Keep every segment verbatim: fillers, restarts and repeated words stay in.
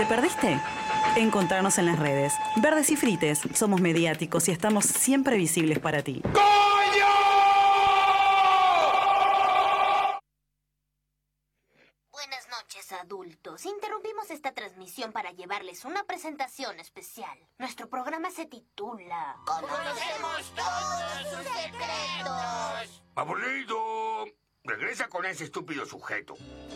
perdiste? Encontrarnos en las redes. Verdes y Frites, somos mediáticos y estamos siempre visibles para ti. ¡Coño! Buenas noches, adultos. Interrumpimos esta transmisión para llevarles una presentación especial. Nuestro programa se titula ¡Conocemos todos sus secretos! ¡Aburrido! Regresa con ese estúpido sujeto.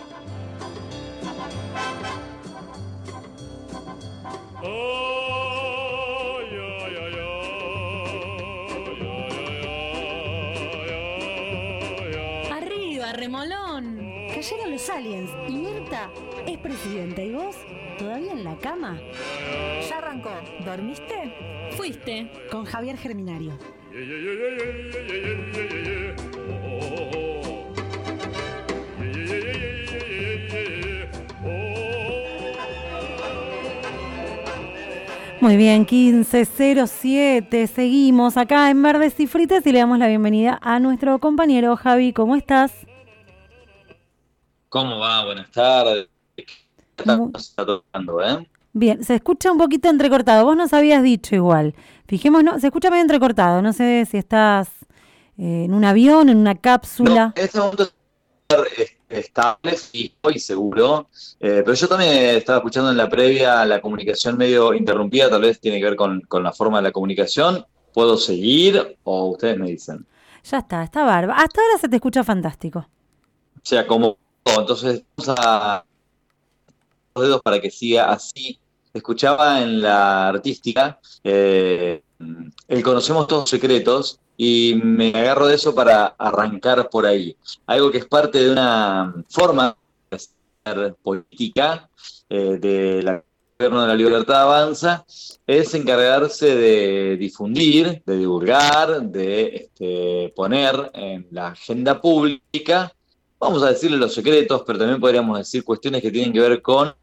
Arriba, remolón. Cayeron los aliens y Mirta es presidenta. ¿Y vos? ¿Todavía en la cama? Ya arrancó. ¿Dormiste? Fuiste. Con Javier Germinario. Muy bien, quince cero siete, seguimos acá en Verdes y Frites y le damos la bienvenida a nuestro compañero Javi. ¿Cómo estás? ¿Cómo va? Buenas tardes. ¿Qué está tocando, eh? Bien, se escucha un poquito entrecortado. Vos nos habías dicho igual. Fijémonos, se escucha medio entrecortado. No sé si estás eh, en un avión, en una cápsula. No, en este momento es estable, sí, estoy seguro. Eh, pero yo también estaba escuchando en la previa la comunicación medio interrumpida. Tal vez tiene que ver con, con la forma de la comunicación. ¿Puedo seguir o ustedes me dicen? Ya está, está bárbaro. Hasta ahora se te escucha fantástico. O sea, como... Entonces vamos a los dedos para que siga así. Escuchaba en la artística eh, el conocemos todos secretos y me agarro de eso para arrancar por ahí. Algo que es parte de una forma de hacer política eh, de la Gobierno de la Libertad Avanza es encargarse de difundir, de divulgar, de este, poner en la agenda pública. Vamos a decirle los secretos, pero también podríamos decir cuestiones que tienen que ver con...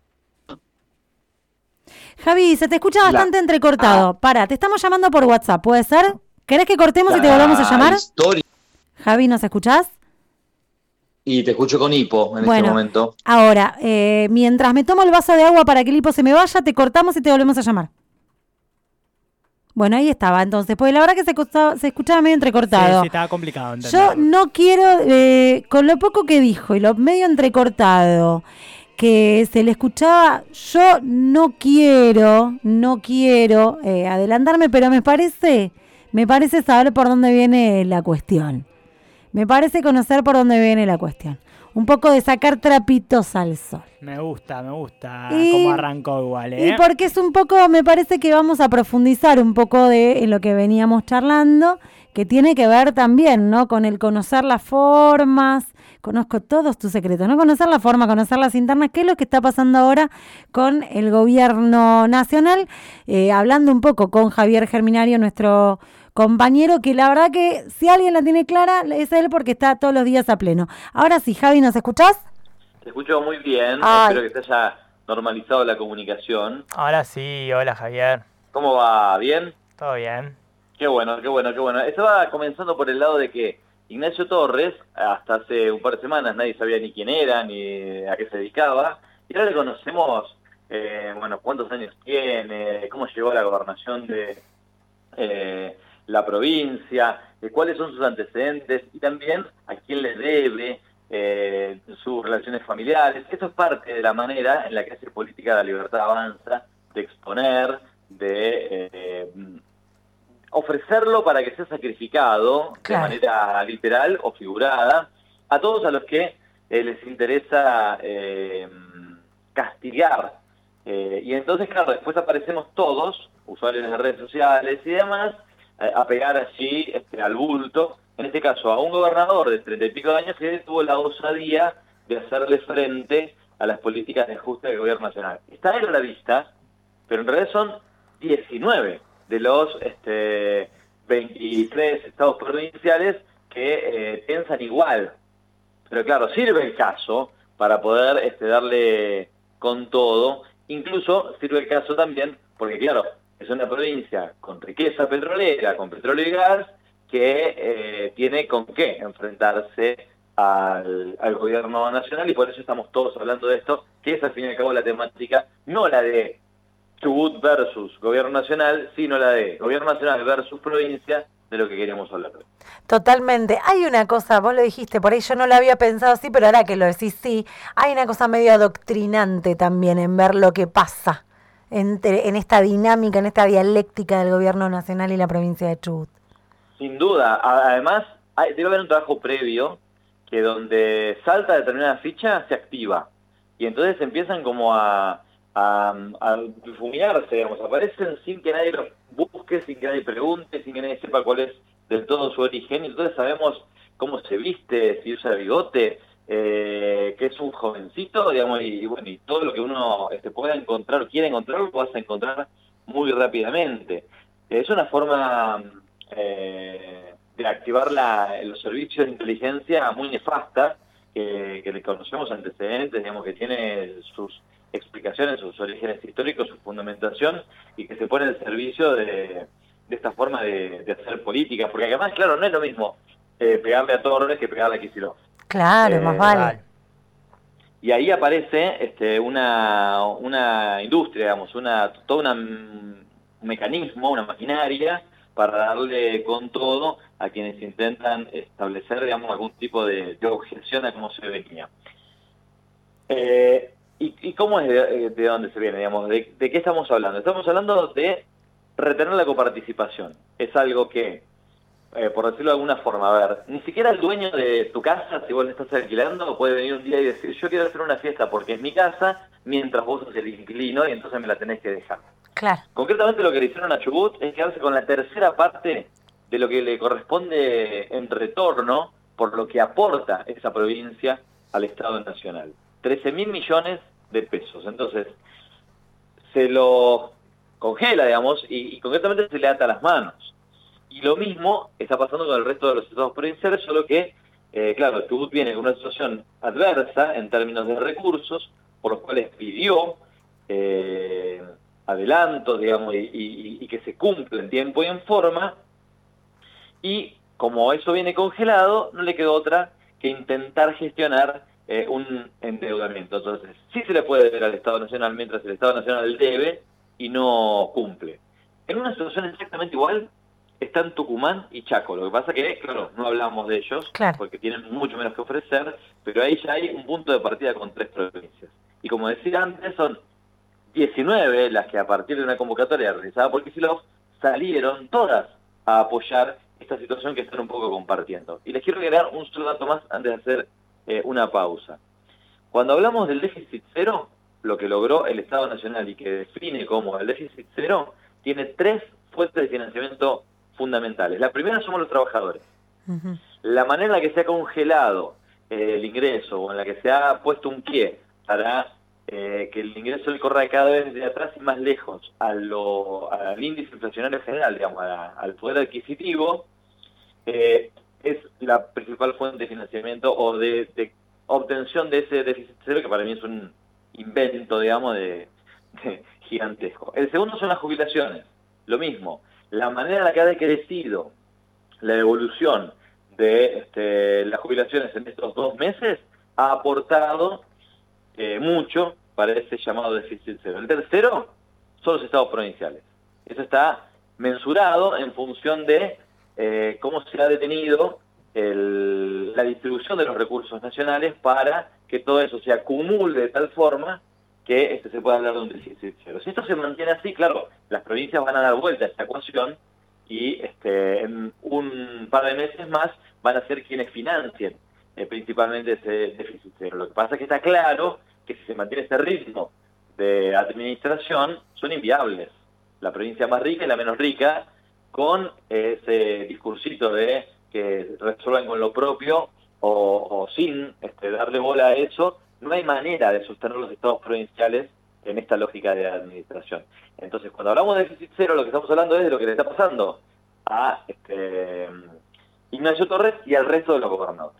Javi, se te escucha bastante la... entrecortado. Ah. Pará, te estamos llamando por WhatsApp, ¿puede ser? ¿Querés que cortemos la y te volvamos a llamar? Historia. Javi, ¿nos escuchás? Y te escucho con hipo en bueno, este momento. Ahora, eh, mientras me tomo el vaso de agua para que el hipo se me vaya, te cortamos y te volvemos a llamar. Bueno, ahí estaba entonces, porque la verdad que se, costaba, se escuchaba medio entrecortado. Sí, sí, estaba complicado entenderlo. Yo no quiero, eh, con lo poco que dijo y lo medio entrecortado que se le escuchaba, yo no quiero, no quiero eh, adelantarme, pero me parece, me parece saber por dónde viene la cuestión. Me parece conocer por dónde viene la cuestión. Un poco de sacar trapitos al sol. Me gusta, me gusta y, cómo arrancó igual, ¿eh? Y porque es un poco, me parece que vamos a profundizar un poco de en lo que veníamos charlando, que tiene que ver también, ¿no? Con el conocer las formas. Conozco todos tus secretos, ¿no? Conocer la forma, conocer las internas, qué es lo que está pasando ahora con el gobierno nacional. Eh, hablando un poco con Javier Germinario, nuestro compañero, que la verdad que si alguien la tiene clara es él porque está todos los días a pleno. Ahora sí, Javi, ¿nos escuchás? Te escucho muy bien, Ay. Espero que se haya normalizado la comunicación. Ahora sí, hola Javier. ¿Cómo va? ¿Bien? Todo bien. Qué bueno, qué bueno, qué bueno. Estaba comenzando por el lado de que Ignacio Torres, hasta hace un par de semanas nadie sabía ni quién era, ni a qué se dedicaba, y ahora le conocemos, eh, bueno, cuántos años tiene, cómo llegó a la gobernación de eh, la provincia, eh, cuáles son sus antecedentes y también a quién le debe eh, sus relaciones familiares. Eso es parte de la manera en la que hace política de la Libertad Avanza, de exponer, de eh, ofrecerlo para que sea sacrificado, claro, de manera literal o figurada, a todos a los que eh, les interesa eh, castigar. Eh, y entonces, claro, después aparecemos todos, usuarios de redes sociales y demás, eh, a pegar allí este, al bulto, en este caso a un gobernador de treinta y pico de años que tuvo la osadía de hacerle frente a las políticas de ajuste del gobierno nacional. Está él a la vista, pero en realidad son diecinueve de los este, veintitrés estados provinciales que eh, piensan igual. Pero claro, sirve el caso para poder este, darle con todo. Incluso sirve el caso también porque, claro, es una provincia con riqueza petrolera, con petróleo y gas, que eh, tiene con qué enfrentarse al, al gobierno nacional, y por eso estamos todos hablando de esto, que es al fin y al cabo la temática, no la de Chubut versus gobierno nacional, sino la de gobierno nacional versus provincia, de lo que queríamos hablar. Totalmente. Hay una cosa, vos lo dijiste, por ahí yo no lo había pensado así, pero ahora que lo decís sí, hay una cosa medio adoctrinante también en ver lo que pasa entre, en esta dinámica, en esta dialéctica del gobierno nacional y la provincia de Chubut. Sin duda. Además, hay, debe haber un trabajo previo que donde salta determinada ficha se activa. Y entonces empiezan como a, a, a difuminarse, digamos, aparecen sin que nadie los busque, sin que nadie pregunte, sin que nadie sepa cuál es del todo su origen, y entonces sabemos cómo se viste, si usa bigote, eh, que es un jovencito, digamos, y, y bueno, y todo lo que uno este, pueda encontrar o quiera encontrar, lo vas a encontrar muy rápidamente. Es una forma eh, de activar la, los servicios de inteligencia muy nefasta, que, que le conocemos antecedentes, digamos, que tiene sus explicaciones, sus orígenes históricos, su fundamentación, y que se pone al servicio de, de esta forma de, de hacer política, porque además, claro, no es lo mismo eh, pegarle a Torres que pegarle a Kicillof. Claro, Eh, más vale. Y ahí aparece este, una, una industria, digamos, una, todo una, un mecanismo, una maquinaria, para darle con todo a quienes intentan establecer, digamos, algún tipo de, de objeción a cómo se venía. Eh, ¿y, ¿Y cómo es de, de dónde se viene, digamos? De, ¿De qué estamos hablando? Estamos hablando de retener la coparticipación. Es algo que, eh, por decirlo de alguna forma, a ver, ni siquiera el dueño de tu casa, si vos le estás alquilando, puede venir un día y decir, yo quiero hacer una fiesta porque es mi casa, mientras vos sos el inquilino y entonces me la tenés que dejar. Claro. Concretamente lo que le hicieron a Chubut es quedarse con la tercera parte de lo que le corresponde en retorno por lo que aporta esa provincia al Estado Nacional. trece mil millones de pesos. Entonces, se lo congela, digamos, y, y concretamente se le ata las manos. Y lo mismo está pasando con el resto de los estados provinciales, solo que, eh, claro, Chubut viene con una situación adversa en términos de recursos, por los cuales pidió eh, adelantos, digamos, y, y, y que se cumpla en tiempo y en forma, y como eso viene congelado, no le quedó otra que intentar gestionar eh, un endeudamiento. Entonces, sí se le puede deber al Estado Nacional mientras el Estado Nacional debe y no cumple. En una situación exactamente igual están Tucumán y Chaco. Lo que pasa que, claro, no hablamos de ellos, claro, porque tienen mucho menos que ofrecer, pero ahí ya hay un punto de partida con tres provincias. Y como decía antes, son diecinueve las que a partir de una convocatoria realizada por Kicillof salieron todas a apoyar esta situación que están un poco compartiendo. Y les quiero agregar un solo dato más antes de hacer eh, una pausa. Cuando hablamos del déficit cero, lo que logró el Estado Nacional y que define como el déficit cero, tiene tres fuentes de financiamiento fundamentales. La primera somos los trabajadores. Uh-huh. La manera en la que se ha congelado eh, el ingreso o en la que se ha puesto un pie para eh, que el ingreso le corra cada vez de atrás y más lejos a lo, al índice inflacionario general, digamos, a, al poder adquisitivo, eh, es la principal fuente de financiamiento o de, de obtención de ese déficit cero, que para mí es un invento, digamos, de, de gigantesco. El segundo son las jubilaciones. Lo mismo, la manera en la que ha decrecido la evolución de este, las jubilaciones en estos dos meses ha aportado eh, mucho para ese llamado déficit cero. El tercero son los estados provinciales. Eso está mensurado en función de eh, cómo se ha detenido el, la distribución de los recursos nacionales para que todo eso se acumule de tal forma que este, se pueda hablar de un déficit cero. Si esto se mantiene así, claro, las provincias van a dar vuelta a esta ecuación y este, en un par de meses más van a ser quienes financien eh, principalmente ese déficit cero. Lo que pasa es que está claro que si se mantiene ese ritmo de administración, son inviables. La provincia más rica y la menos rica, con ese discursito de que resuelvan con lo propio o, o sin este, darle bola a eso, no hay manera de sostener los estados provinciales en esta lógica de administración. Entonces, cuando hablamos de déficit cero, lo que estamos hablando es de lo que le está pasando a este, Ignacio Torres y al resto de los gobernadores.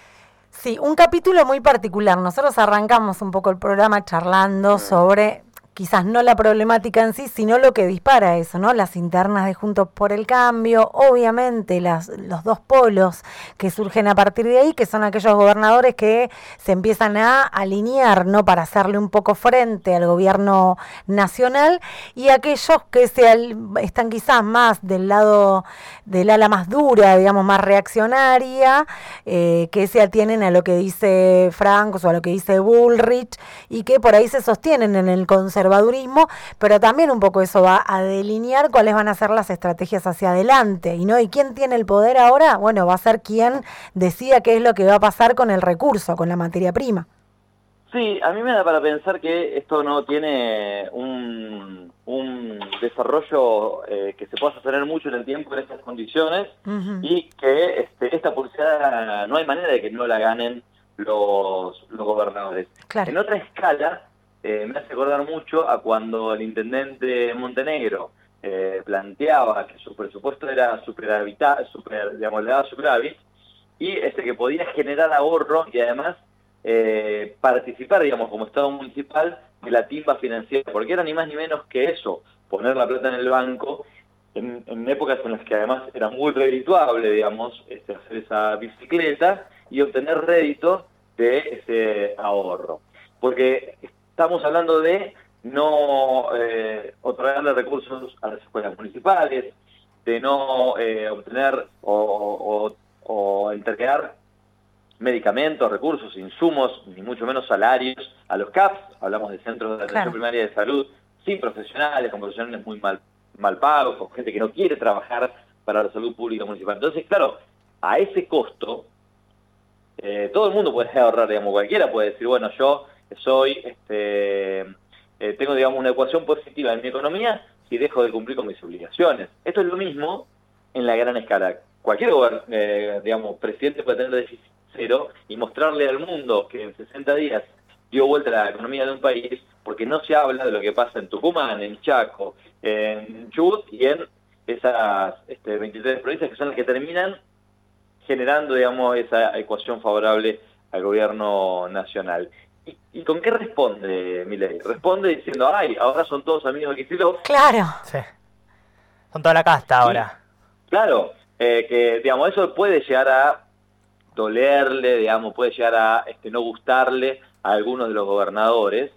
Sí, un capítulo muy particular. Nosotros arrancamos un poco el programa charlando sobre quizás no la problemática en sí, sino lo que dispara eso, ¿no? Las internas de Juntos por el Cambio, obviamente las, los dos polos que surgen a partir de ahí, que son aquellos gobernadores que se empiezan a alinear, ¿no? Para hacerle un poco frente al gobierno nacional, y aquellos que se al, están quizás más del lado del ala más dura, digamos, más reaccionaria, eh, que se atienen a lo que dice Franco o a lo que dice Bullrich, y que por ahí se sostienen en el conservadurismo, pero también un poco eso va a delinear cuáles van a ser las estrategias hacia adelante, y no, ¿y quién tiene el poder ahora? Bueno, va a ser quien decida qué es lo que va a pasar con el recurso, con la materia prima. Sí, a mí me da para pensar que esto no tiene un, un desarrollo eh, que se pueda sostener mucho en el tiempo en estas condiciones, uh-huh. y que este, esta pulseada no hay manera de que no la ganen los, los gobernadores. Claro. En otra escala, eh, me hace acordar mucho a cuando el intendente Montenegro eh, planteaba que su presupuesto era superávit, super, digamos, le daba superávit, y este que podía generar ahorro y además Eh, participar, digamos, como Estado municipal de la timba financiera, porque era ni más ni menos que eso, poner la plata en el banco, en, en épocas en las que además era muy redituable, digamos, este, hacer esa bicicleta y obtener rédito de ese ahorro. Porque estamos hablando de no eh, otorgarle recursos a las escuelas municipales, de no eh, obtener o, o, o entregar medicamentos, recursos, insumos, ni mucho menos salarios a los C A Ps, hablamos de centros de atención claro. primaria de salud, sin profesionales, con profesionales muy mal, mal pagos, con gente que no quiere trabajar para la salud pública municipal. Entonces, claro, a ese costo, eh, todo el mundo puede ahorrar, digamos, cualquiera puede decir, bueno, yo soy, este, eh, tengo, digamos, una ecuación positiva en mi economía si dejo de cumplir con mis obligaciones. Esto es lo mismo en la gran escala. Cualquier, eh, digamos, presidente puede tener déficit cero y mostrarle al mundo que en sesenta días dio vuelta a la economía de un país, porque no se habla de lo que pasa en Tucumán, en Chaco, en Chubut y en esas este, veintitrés provincias que son las que terminan generando, digamos, esa ecuación favorable al gobierno nacional. ¿Y, y con qué responde Milei? Responde diciendo, ay, ahora son todos amigos de Kicillof. Claro. Sí. Son toda la casta ahora. Y, claro, eh, que, digamos, eso puede llegar a dolerle, digamos, puede llegar a este, no gustarle a algunos de los gobernadores,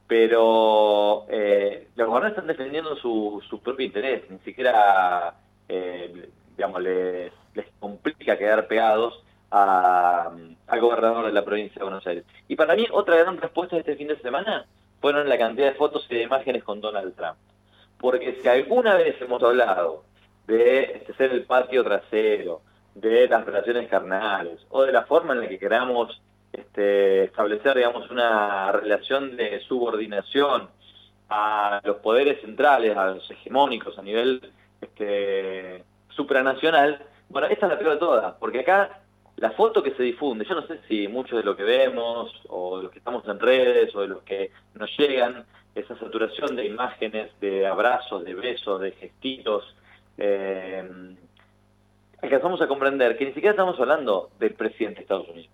pero eh, los gobernadores están defendiendo su, su propio interés, ni siquiera, eh, digamos, les, les complica quedar pegados a, al gobernador de la provincia de Buenos Aires. Y para mí, otra gran respuesta de este fin de semana fueron la cantidad de fotos y de imágenes con Donald Trump. Porque si alguna vez hemos hablado de este, ser el patio trasero, de las relaciones carnales, o de la forma en la que queramos este, establecer, digamos, una relación de subordinación a los poderes centrales, a los hegemónicos a nivel este, supranacional, bueno, esta es la peor de todas, porque acá la foto que se difunde, yo no sé si mucho de lo que vemos, o de los que estamos en redes, o de los que nos llegan, esa saturación de imágenes, de abrazos, de besos, de gestitos, eh, alcanzamos a comprender que ni siquiera estamos hablando del presidente de Estados Unidos,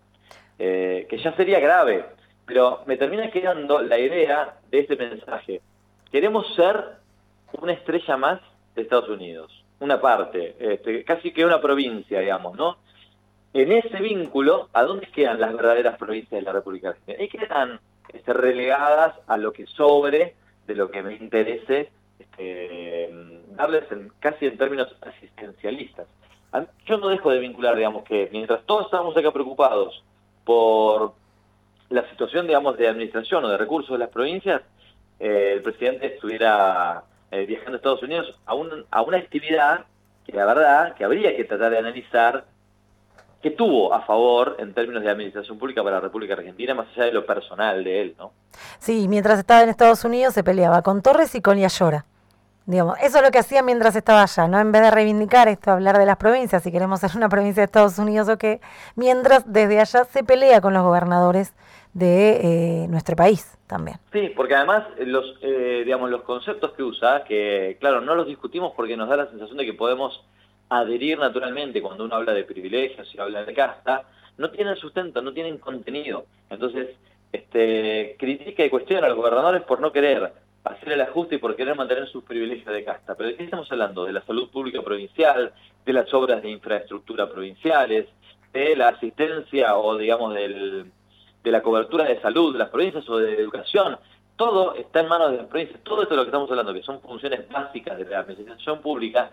eh, que ya sería grave, pero me termina quedando la idea de este mensaje. Queremos ser una estrella más de Estados Unidos, una parte, este, casi que una provincia, digamos, ¿no? En ese vínculo, ¿a dónde quedan las verdaderas provincias de la República Argentina? Y quedan este, relegadas a lo que sobre de lo que me interese este, darles en, casi en términos asistencialistas. Yo no dejo de vincular, digamos, que mientras todos estamos acá preocupados por la situación, digamos, de administración o de recursos de las provincias, eh, el presidente estuviera eh, viajando a Estados Unidos a, un, a una actividad que la verdad que habría que tratar de analizar qué tuvo a favor en términos de administración pública para la República Argentina, más allá de lo personal de él, ¿no? Sí, mientras estaba en Estados Unidos se peleaba con Torres y con Yayora. Digamos, eso es lo que hacía mientras estaba allá, ¿no? En vez de reivindicar esto, hablar de las provincias, si queremos ser una provincia de Estados Unidos o qué, mientras desde allá se pelea con los gobernadores de eh, nuestro país también. Sí, porque además los eh, digamos los conceptos que usa, que claro, no los discutimos porque nos da la sensación de que podemos adherir naturalmente cuando uno habla de privilegios y habla de casta, no tienen sustento, no tienen contenido. Entonces, este, critica y cuestiona a los gobernadores por no querer hacer el ajuste y por querer mantener sus privilegios de casta. Pero ¿de qué estamos hablando? De la salud pública provincial, de las obras de infraestructura provinciales, de la asistencia o, digamos, del, de la cobertura de salud de las provincias o de educación. Todo está en manos de las provincias. Todo esto de lo que estamos hablando, que son funciones básicas de la administración pública,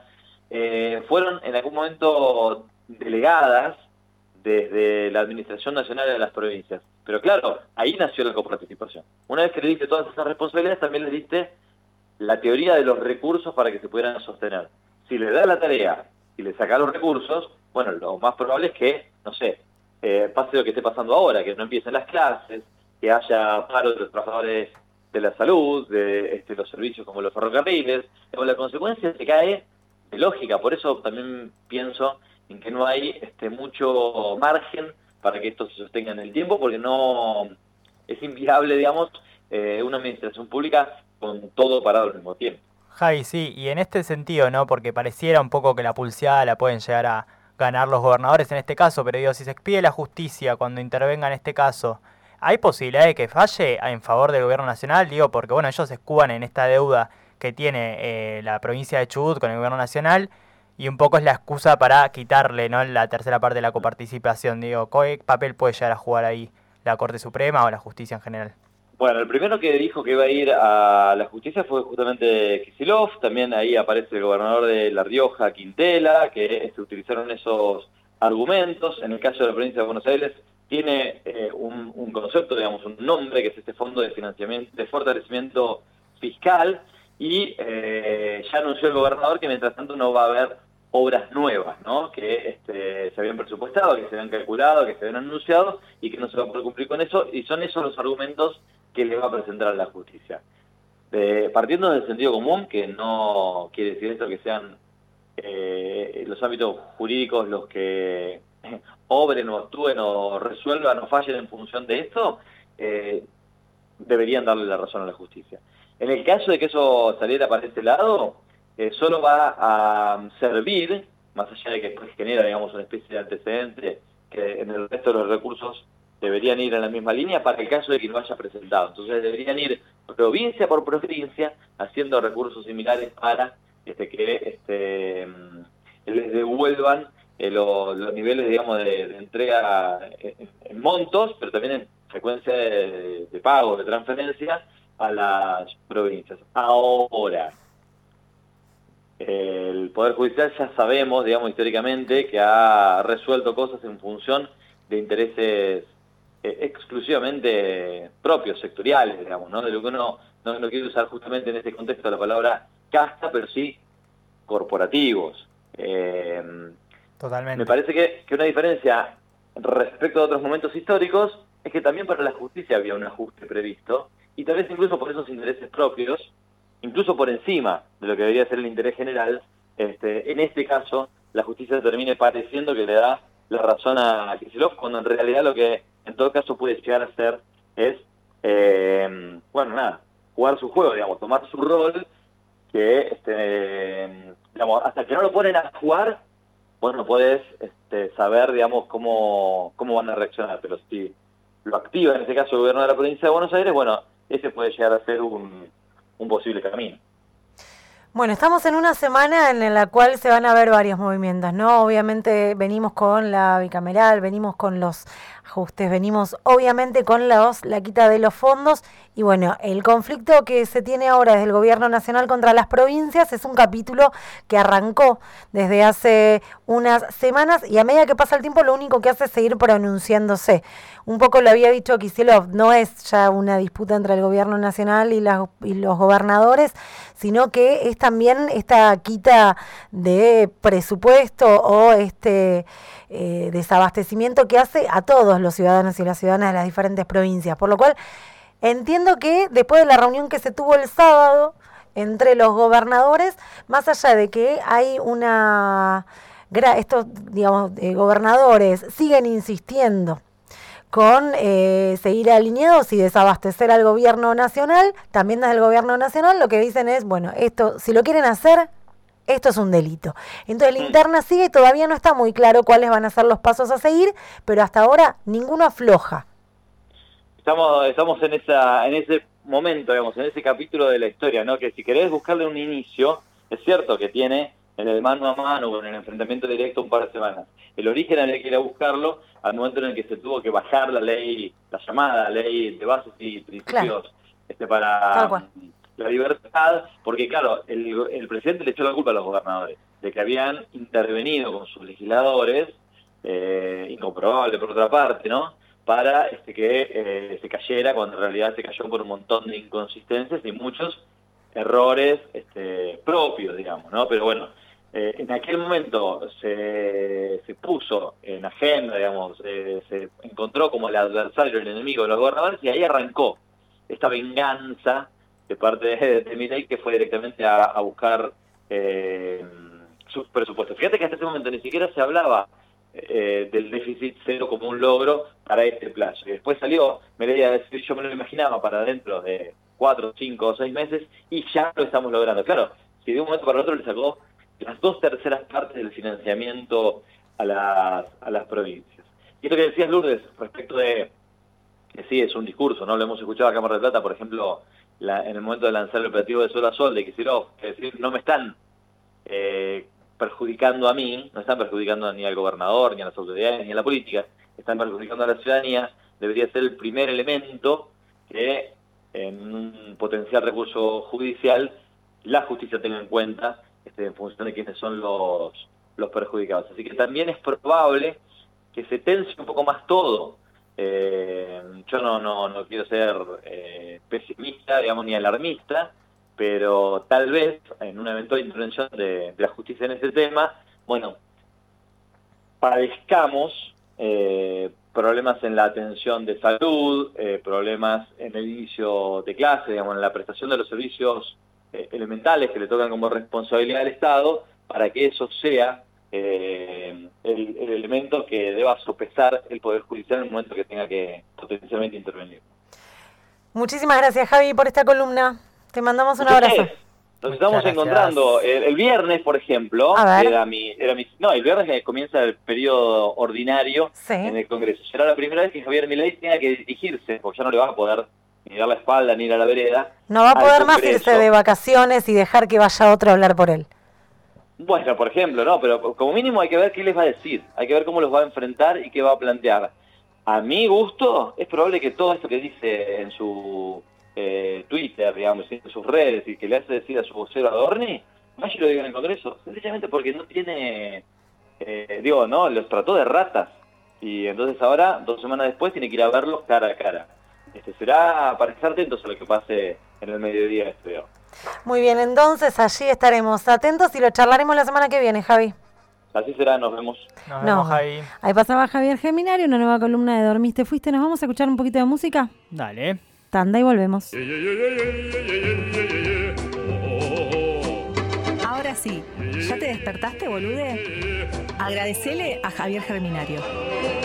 eh, fueron en algún momento delegadas desde la Administración Nacional de las provincias. Pero claro, ahí nació la coparticipación. Una vez que le diste todas esas responsabilidades, también le diste la teoría de los recursos para que se pudieran sostener. Si le da la tarea y le saca los recursos, bueno, lo más probable es que, no sé, eh, pase lo que esté pasando ahora, que no empiecen las clases, que haya paro de los trabajadores de la salud, de este, los servicios como los ferrocarriles. Pero la consecuencia se cae de lógica. Por eso también pienso en que no hay este, mucho margen para que esto se sostenga en el tiempo, porque no es inviable, digamos, eh, una administración pública con todo parado al mismo tiempo. Javi, sí, y en este sentido, ¿no? Porque pareciera un poco que la pulseada la pueden llegar a ganar los gobernadores en este caso, pero digo, si se expide la justicia cuando intervenga en este caso, ¿hay posibilidad de que falle en favor del gobierno nacional? Digo, porque bueno, ellos se escudan en esta deuda que tiene eh, la provincia de Chubut con el gobierno nacional, y un poco es la excusa para quitarle, ¿no?, la tercera parte de la coparticipación. Digo, ¿qué papel puede llegar a jugar ahí la Corte Suprema o la justicia en general? Bueno, el primero que dijo que iba a ir a la justicia fue justamente Kicillof. También ahí aparece el gobernador de La Rioja, Quintela, que se utilizaron esos argumentos. En el caso de la provincia de Buenos Aires, tiene eh, un, un concepto, digamos, un nombre, que es este Fondo de Financiamiento, de Fortalecimiento Fiscal, y eh, ya anunció el gobernador que mientras tanto no va a haber obras nuevas, ¿no?, que este, se habían presupuestado, que se habían calculado, que se habían anunciado, y que no se va a poder cumplir con eso, y son esos los argumentos que le va a presentar a la justicia. Eh, partiendo del sentido común, que no quiere decir esto que sean eh, los ámbitos jurídicos los que obren o actúen o resuelvan o fallen en función de esto, eh, deberían darle la razón a la justicia. En el caso de que eso saliera para este lado, eh, solo va a servir, más allá de que después genera, digamos, una especie de antecedente, que en el resto de los recursos deberían ir en la misma línea para el caso de que no haya presentado. Entonces deberían ir provincia por provincia haciendo recursos similares para este, que este, les devuelvan eh, lo, los niveles, digamos, de, de entrega en, en montos, pero también en frecuencia de, de pago, de transferencia a las provincias. Ahora, el Poder Judicial ya sabemos, digamos, históricamente, que ha resuelto cosas en función de intereses eh, exclusivamente propios, sectoriales, digamos, ¿no? De lo que uno no, no quiere usar justamente en este contexto la palabra casta, pero sí corporativos. Eh, Totalmente. Me parece que, que una diferencia respecto a otros momentos históricos es que también para la justicia había un ajuste previsto, y tal vez incluso por esos intereses propios, incluso por encima de lo que debería ser el interés general, este, en este caso la justicia termine pareciendo que le da la razón a Kicillof, cuando en realidad lo que en todo caso puede llegar a hacer es, eh, bueno, nada, jugar su juego, digamos, tomar su rol, que, este, digamos, hasta que no lo ponen a jugar, vos no podés este, saber, digamos, cómo, cómo van a reaccionar, pero si lo activa en este caso el gobierno de la provincia de Buenos Aires, bueno, ese puede llegar a ser un, un posible camino. Bueno, estamos en una semana en la cual se van a ver varios movimientos, ¿no? Obviamente venimos con la bicameral, venimos con los ajustes, venimos obviamente con los, la quita de los fondos, y bueno, el conflicto que se tiene ahora desde el gobierno nacional contra las provincias es un capítulo que arrancó desde hace unas semanas, y a medida que pasa el tiempo lo único que hace es seguir pronunciándose. Un poco lo había dicho Kicillof, no es ya una disputa entre el gobierno nacional y, la, y los gobernadores, sino que es también esta quita de presupuesto o este eh, desabastecimiento que hace a todos los ciudadanos y las ciudadanas de las diferentes provincias. Por lo cual entiendo que después de la reunión que se tuvo el sábado entre los gobernadores, más allá de que hay una... estos, digamos, eh, gobernadores siguen insistiendo con eh, seguir alineados y desabastecer al gobierno nacional, también desde el gobierno nacional lo que dicen es, bueno, esto, si lo quieren hacer, esto es un delito. Entonces la interna sigue y todavía no está muy claro cuáles van a ser los pasos a seguir, pero hasta ahora ninguno afloja. estamos estamos en esa en ese momento, digamos, en ese capítulo de la historia, ¿no? Que si querés buscarle un inicio, es cierto que tiene en el mano a mano, en el enfrentamiento directo un par de semanas. El origen había que ir a buscarlo al momento en el que se tuvo que bajar la ley, la llamada ley de bases y principios claro. este, para la libertad, porque claro, el, el presidente le echó la culpa a los gobernadores, de que habían intervenido con sus legisladores, eh, incomprobable por otra parte, ¿no? Para este, que eh, se cayera, cuando en realidad se cayó por un montón de inconsistencias y muchos errores este, propios, digamos, ¿no? Pero bueno, eh, en aquel momento se, se puso en agenda, digamos, eh, se encontró como el adversario, el enemigo de los gobernadores, y ahí arrancó esta venganza de parte de, de Milei, que fue directamente a, a buscar eh, sus presupuestos. Fíjate que hasta ese momento ni siquiera se hablaba eh, del déficit cero como un logro para este plazo. Y después salió Milei a decir, yo me lo imaginaba para dentro de cuatro, cinco o seis meses, y ya lo estamos logrando. Claro, si de un momento para el otro le sacó las dos terceras partes del financiamiento a las, a las provincias. Y esto que decías, Lourdes, respecto de que sí, es un discurso, ¿no? Lo hemos escuchado a Cámara de Plata, por ejemplo, la, en el momento de lanzar el operativo de Sol a Sol, de Kicillof, es decir, no me están eh, perjudicando a mí, no están perjudicando ni al gobernador, ni a las autoridades, ni a la política, están perjudicando a la ciudadanía. Debería ser el primer elemento que en un potencial recurso judicial la justicia tenga en cuenta este, en función de quiénes son los, los perjudicados. Así que también es probable que se tense un poco más todo. Eh, yo no, no, no quiero ser eh, pesimista, digamos, ni alarmista, pero tal vez en una eventual intervención de, de la justicia en este tema, bueno, padezcamos eh, problemas en la atención de salud, eh, problemas en el inicio de clase, digamos, en la prestación de los servicios eh, elementales que le tocan como responsabilidad al Estado, para que eso sea eh, el, el elemento que deba sopesar el Poder Judicial en el momento que tenga que potencialmente intervenir. Muchísimas gracias, Javi, por esta columna. Te mandamos un abrazo. Nos estamos encontrando el, el viernes, por ejemplo, era mi, era mi, no, el viernes que comienza el periodo ordinario sí. en el Congreso. Será la primera vez que Javier Milei tenga que dirigirse, porque ya no le va a poder ni dar la espalda ni ir a la vereda. No va a poder más irse de vacaciones y dejar que vaya otro a hablar por él. Bueno, por ejemplo, no, pero como mínimo hay que ver qué les va a decir, hay que ver cómo los va a enfrentar y qué va a plantear. A mi gusto, es probable que todo esto que dice en su eh, Twitter, digamos, en sus redes, y que le hace decir a su vocero Adorni, vaya y lo diga en el Congreso, sencillamente porque no tiene, eh, digo, no, los trató de ratas, y entonces ahora, dos semanas después, tiene que ir a verlos cara a cara. Este, será para estar atentos a lo que pase en el mediodía de este día. Muy bien, entonces allí estaremos atentos y lo charlaremos la semana que viene, Javi. Así será, nos vemos. Nos vemos, no. Javi. Ahí pasaba Javier Geminario, una nueva columna de Dormiste Fuiste. ¿Nos vamos a escuchar un poquito de música? Dale. Tanda y volvemos. Ahora sí, ¿ya te despertaste, bolude? Agradecele a Javier Geminario.